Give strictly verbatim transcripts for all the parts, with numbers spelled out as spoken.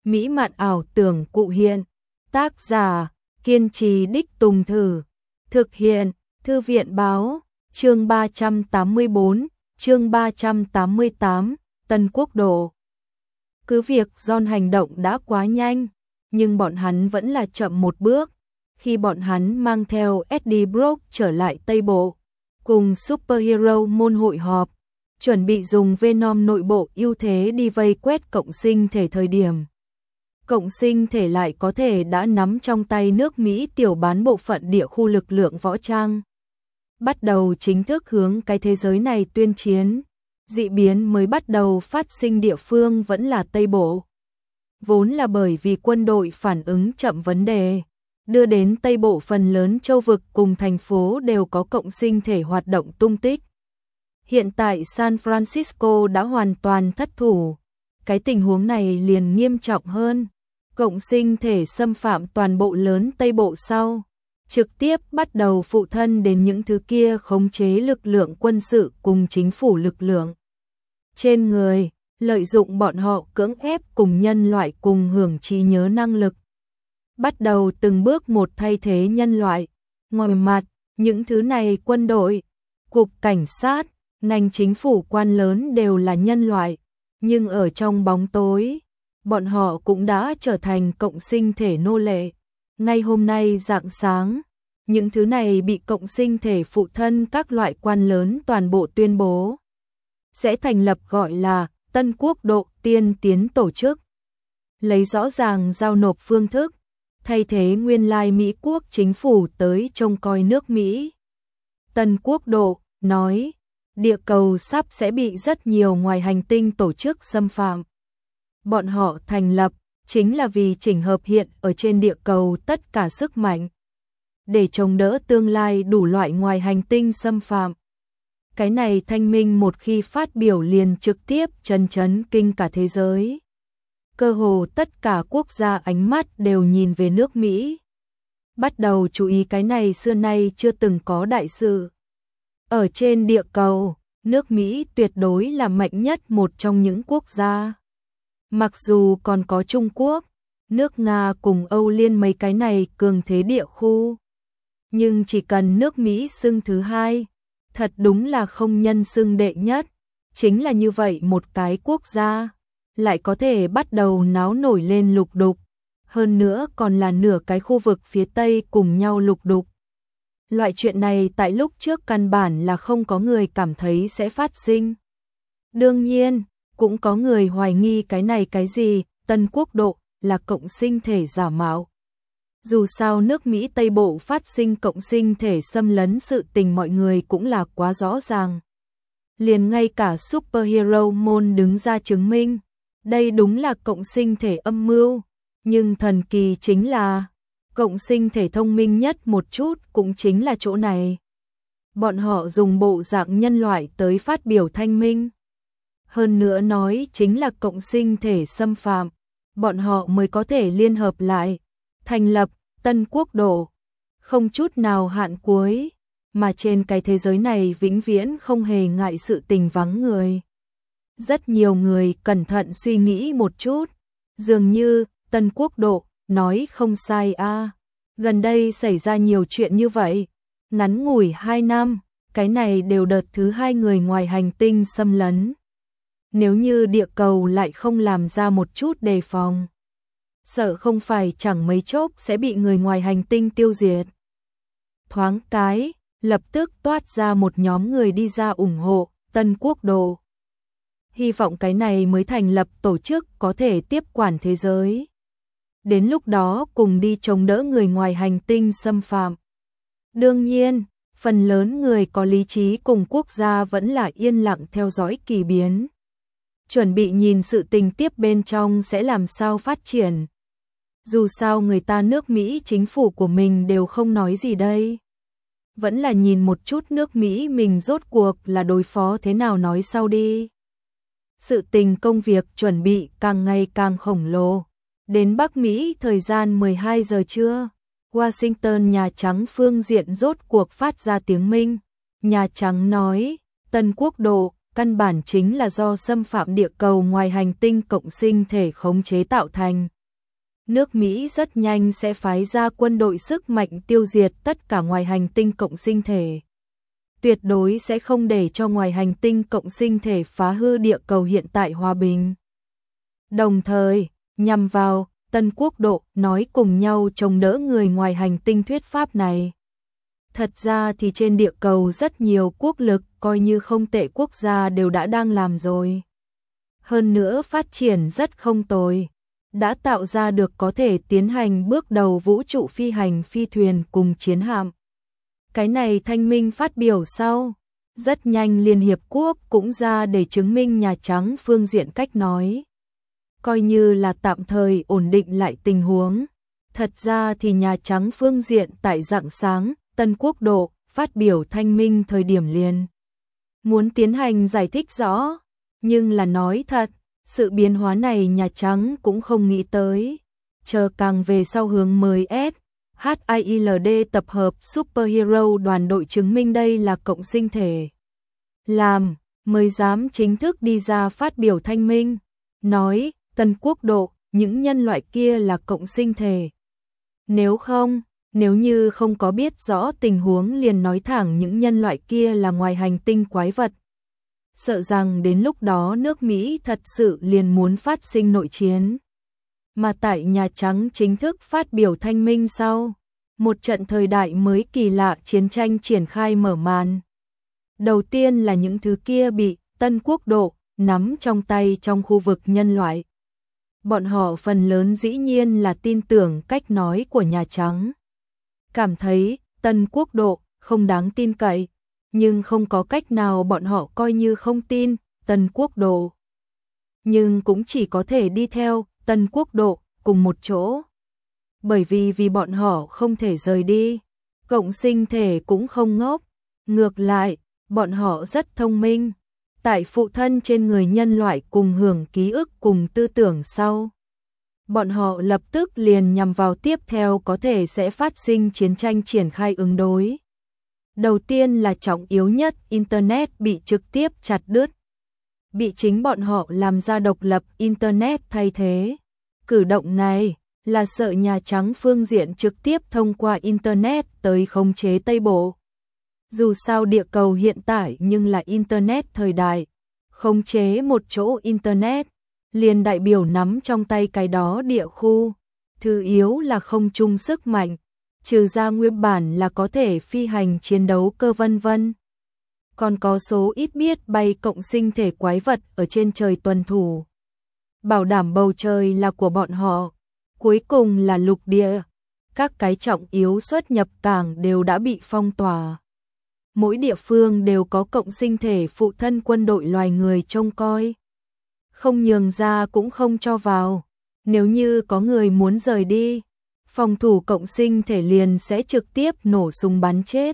mỹ mạn ảo tưởng cụ hiện. Tác giả, kiên trì đích tùng thử. Thực hiện, Thư viện báo, chương ba trăm tám mươi bốn, chương ba trăm tám mươi tám, Tân Quốc độ. Cứ việc John hành động đã quá nhanh, nhưng bọn hắn vẫn là chậm một bước. Khi bọn hắn mang theo Eddie Brock trở lại Tây Bộ, cùng Superhero môn hội họp, chuẩn bị dùng Venom nội bộ ưu thế đi vây quét cộng sinh thể thời điểm. Cộng sinh thể lại có thể đã nắm trong tay nước Mỹ tiểu bán bộ phận địa khu lực lượng võ trang. Bắt đầu chính thức hướng cái thế giới này tuyên chiến, dị biến mới bắt đầu phát sinh địa phương vẫn là Tây Bộ. Vốn là bởi vì quân đội phản ứng chậm vấn đề, đưa đến Tây Bộ phần lớn châu vực cùng thành phố đều có cộng sinh thể hoạt động tung tích. Hiện tại San Francisco đã hoàn toàn thất thủ, cái tình huống này liền nghiêm trọng hơn. Cộng sinh thể xâm phạm toàn bộ lớn Tây Bộ sau, trực tiếp bắt đầu phụ thân đến những thứ kia khống chế lực lượng quân sự cùng chính phủ lực lượng trên người, lợi dụng bọn họ cưỡng ép cùng nhân loại cùng hưởng trí nhớ năng lực. Bắt đầu từng bước một thay thế nhân loại. Ngoài mặt, những thứ này quân đội, cục cảnh sát, ngành chính phủ quan lớn đều là nhân loại, nhưng ở trong bóng tối, bọn họ cũng đã trở thành cộng sinh thể nô lệ. Ngay hôm nay rạng sáng, những thứ này bị cộng sinh thể phụ thân các loại quan lớn toàn bộ tuyên bố sẽ thành lập gọi là Tân Quốc độ tiên tiến tổ chức, lấy rõ ràng giao nộp phương thức, thay thế nguyên lai Mỹ quốc chính phủ tới trông coi nước Mỹ. Tân Quốc độ nói, địa cầu sắp sẽ bị rất nhiều ngoài hành tinh tổ chức xâm phạm. Bọn họ thành lập chính là vì chỉnh hợp hiện ở trên địa cầu tất cả sức mạnh, để chống đỡ tương lai đủ loại ngoài hành tinh xâm phạm. Cái này thanh minh một khi phát biểu liền trực tiếp chấn chấn kinh cả thế giới. Cơ hồ tất cả quốc gia ánh mắt đều nhìn về nước Mỹ, bắt đầu chú ý cái này xưa nay chưa từng có đại sự. Ở trên địa cầu, nước Mỹ tuyệt đối là mạnh nhất một trong những quốc gia. Mặc dù còn có Trung Quốc, nước Nga cùng Âu Liên mấy cái này cường thế địa khu, nhưng chỉ cần nước Mỹ xưng thứ hai, thật đúng là không nhân xưng đệ nhất. Chính là như vậy một cái quốc gia, lại có thể bắt đầu náo nổi lên lục đục, hơn nữa còn là nửa cái khu vực phía Tây cùng nhau lục đục. Loại chuyện này tại lúc trước căn bản là không có người cảm thấy sẽ phát sinh. Đương nhiên, cũng có người hoài nghi cái này cái gì, Tân Quốc độ, là cộng sinh thể giả mạo. Dù sao nước Mỹ Tây Bộ phát sinh cộng sinh thể xâm lấn sự tình mọi người cũng là quá rõ ràng. Liền ngay cả Superhero môn đứng ra chứng minh, đây đúng là cộng sinh thể âm mưu. Nhưng thần kỳ chính là, cộng sinh thể thông minh nhất một chút cũng chính là chỗ này. Bọn họ dùng bộ dạng nhân loại tới phát biểu thanh minh. Hơn nữa nói chính là cộng sinh thể xâm phạm, bọn họ mới có thể liên hợp lại, thành lập Tân Quốc độ, không chút nào hạn cuối, mà trên cái thế giới này vĩnh viễn không hề ngại sự tình vắng người. Rất nhiều người cẩn thận suy nghĩ một chút, dường như Tân Quốc độ nói không sai a. À. Gần đây xảy ra nhiều chuyện như vậy, ngắn ngủi hai năm, cái này đều đợt thứ hai người ngoài hành tinh xâm lấn. Nếu như địa cầu lại không làm ra một chút đề phòng, sợ không phải chẳng mấy chốc sẽ bị người ngoài hành tinh tiêu diệt. Thoáng cái, lập tức toát ra một nhóm người đi ra ủng hộ Tân Quốc độ. Hy vọng cái này mới thành lập tổ chức có thể tiếp quản thế giới. Đến lúc đó cùng đi chống đỡ người ngoài hành tinh xâm phạm. Đương nhiên, phần lớn người có lý trí cùng quốc gia vẫn là yên lặng theo dõi kỳ biến. Chuẩn bị nhìn sự tình tiếp bên trong sẽ làm sao phát triển. Dù sao người ta nước Mỹ chính phủ của mình đều không nói gì đây. Vẫn là nhìn một chút nước Mỹ mình rốt cuộc là đối phó thế nào nói sau đi. Sự tình công việc chuẩn bị càng ngày càng khổng lồ. Đến Bắc Mỹ thời gian mười hai giờ trưa, Washington Nhà Trắng phương diện rốt cuộc phát ra tiếng minh. Nhà Trắng nói, Tân Quốc độ căn bản chính là do xâm phạm địa cầu ngoài hành tinh cộng sinh thể khống chế tạo thành, nước Mỹ rất nhanh sẽ phái ra quân đội sức mạnh tiêu diệt tất cả ngoài hành tinh cộng sinh thể. Tuyệt đối sẽ không để cho ngoài hành tinh cộng sinh thể phá hư địa cầu hiện tại hòa bình. Đồng thời, nhằm vào Tân Quốc độ nói cùng nhau chống đỡ người ngoài hành tinh thuyết pháp này. Thật ra thì trên địa cầu rất nhiều quốc lực coi như không tệ quốc gia đều đã đang làm rồi. Hơn nữa phát triển rất không tồi. Đã tạo ra được có thể tiến hành bước đầu vũ trụ phi hành phi thuyền cùng chiến hạm. Cái này Thanh Minh phát biểu sau. Rất nhanh Liên Hiệp Quốc cũng ra để chứng minh Nhà Trắng phương diện cách nói. Coi như là tạm thời ổn định lại tình huống. Thật ra thì Nhà Trắng phương diện tại rạng sáng, Tân Quốc độ, phát biểu Thanh Minh thời điểm liền. Muốn tiến hành giải thích rõ, nhưng là nói thật, sự biến hóa này Nhà Trắng cũng không nghĩ tới. Chờ càng về sau hướng mới S, hát i lờ đê tập hợp Superhero đoàn đội chứng minh đây là cộng sinh thể. Làm, mới dám chính thức đi ra phát biểu Thanh Minh. Nói, Tân Quốc độ, những nhân loại kia là cộng sinh thể. Nếu không, nếu như không có biết rõ tình huống liền nói thẳng những nhân loại kia là ngoài hành tinh quái vật. Sợ rằng đến lúc đó nước Mỹ thật sự liền muốn phát sinh nội chiến. Mà tại Nhà Trắng chính thức phát biểu Thanh Minh sau, một trận thời đại mới kỳ lạ chiến tranh triển khai mở màn. Đầu tiên là những thứ kia bị Tân Quốc độ nắm trong tay trong khu vực nhân loại. Bọn họ phần lớn dĩ nhiên là tin tưởng cách nói của Nhà Trắng. Cảm thấy Tân Quốc độ không đáng tin cậy, nhưng không có cách nào bọn họ coi như không tin Tân Quốc độ. Nhưng cũng chỉ có thể đi theo Tân Quốc độ cùng một chỗ. Bởi vì vì bọn họ không thể rời đi, cộng sinh thể cũng không ngốc. Ngược lại, bọn họ rất thông minh. Tại phụ thân trên người nhân loại cùng hưởng ký ức cùng tư tưởng sau. Bọn họ lập tức liền nhằm vào tiếp theo có thể sẽ phát sinh chiến tranh triển khai ứng đối. Đầu tiên là trọng yếu nhất, Internet bị trực tiếp chặt đứt. Bị chính bọn họ làm ra độc lập Internet thay thế. Cử động này là sợ Nhà Trắng phương diện trực tiếp thông qua Internet tới khống chế Tây Bộ. Dù sao địa cầu hiện tại nhưng là Internet thời đại. Khống chế một chỗ Internet, liền đại biểu nắm trong tay cái đó địa khu. Thứ yếu là không chung sức mạnh, trừ ra nguyên bản là có thể phi hành chiến đấu cơ vân vân. Còn có số ít biết bay cộng sinh thể quái vật ở trên trời tuần thủ. Bảo đảm bầu trời là của bọn họ. Cuối cùng là lục địa. Các cái trọng yếu xuất nhập cảng đều đã bị phong tỏa. Mỗi địa phương đều có cộng sinh thể phụ thân quân đội loài người trông coi. Không nhường ra cũng không cho vào. Nếu như có người muốn rời đi, phòng thủ cộng sinh thể liền sẽ trực tiếp nổ súng bắn chết.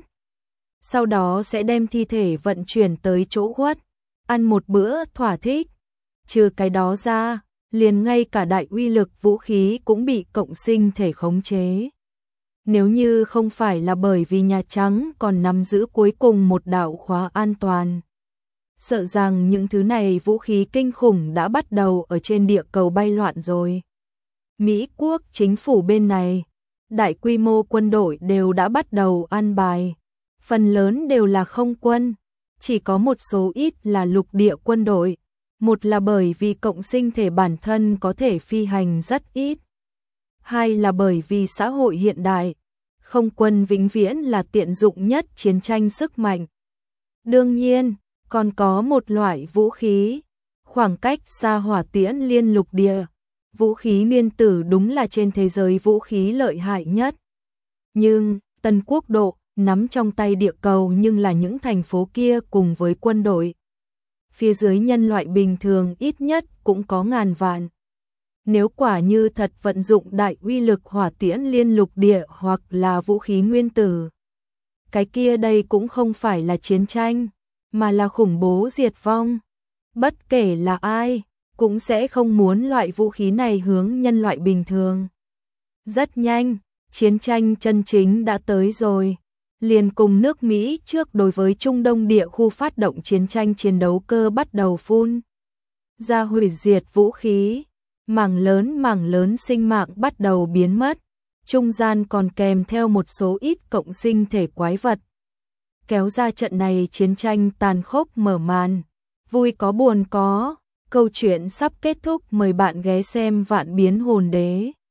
Sau đó sẽ đem thi thể vận chuyển tới chỗ khuất, ăn một bữa thỏa thích. Trừ cái đó ra, liền ngay cả đại uy lực vũ khí cũng bị cộng sinh thể khống chế. Nếu như không phải là bởi vì Nhà Trắng còn nắm giữ cuối cùng một đạo khóa an toàn. Sợ rằng những thứ này vũ khí kinh khủng đã bắt đầu ở trên địa cầu bay loạn rồi. Mỹ quốc chính phủ bên này, đại quy mô quân đội đều đã bắt đầu an bài. Phần lớn đều là không quân, chỉ có một số ít là lục địa quân đội. Một là bởi vì cộng sinh thể bản thân có thể phi hành rất ít. Hai là bởi vì xã hội hiện đại, không quân vĩnh viễn là tiện dụng nhất chiến tranh sức mạnh. Đương nhiên, còn có một loại vũ khí, khoảng cách xa hỏa tiễn liên lục địa. Vũ khí nguyên tử đúng là trên thế giới vũ khí lợi hại nhất. Nhưng, Tân Quốc độ, nắm trong tay địa cầu nhưng là những thành phố kia cùng với quân đội. Phía dưới nhân loại bình thường ít nhất cũng có ngàn vạn. Nếu quả như thật vận dụng đại uy lực hỏa tiễn liên lục địa hoặc là vũ khí nguyên tử, cái kia đây cũng không phải là chiến tranh, mà là khủng bố diệt vong. Bất kể là ai, cũng sẽ không muốn loại vũ khí này hướng nhân loại bình thường. Rất nhanh, chiến tranh chân chính đã tới rồi. Liền cùng nước Mỹ trước đối với Trung Đông địa khu phát động chiến tranh chiến đấu cơ bắt đầu phun ra hủy diệt vũ khí. mảng lớn mảng lớn sinh mạng bắt đầu biến mất, trung gian còn kèm theo một số ít cộng sinh thể quái vật. Kéo ra trận này chiến tranh tàn khốc mở màn, vui có buồn có, câu chuyện sắp kết thúc, mời bạn ghé xem Vạn Biến Hồn Đế.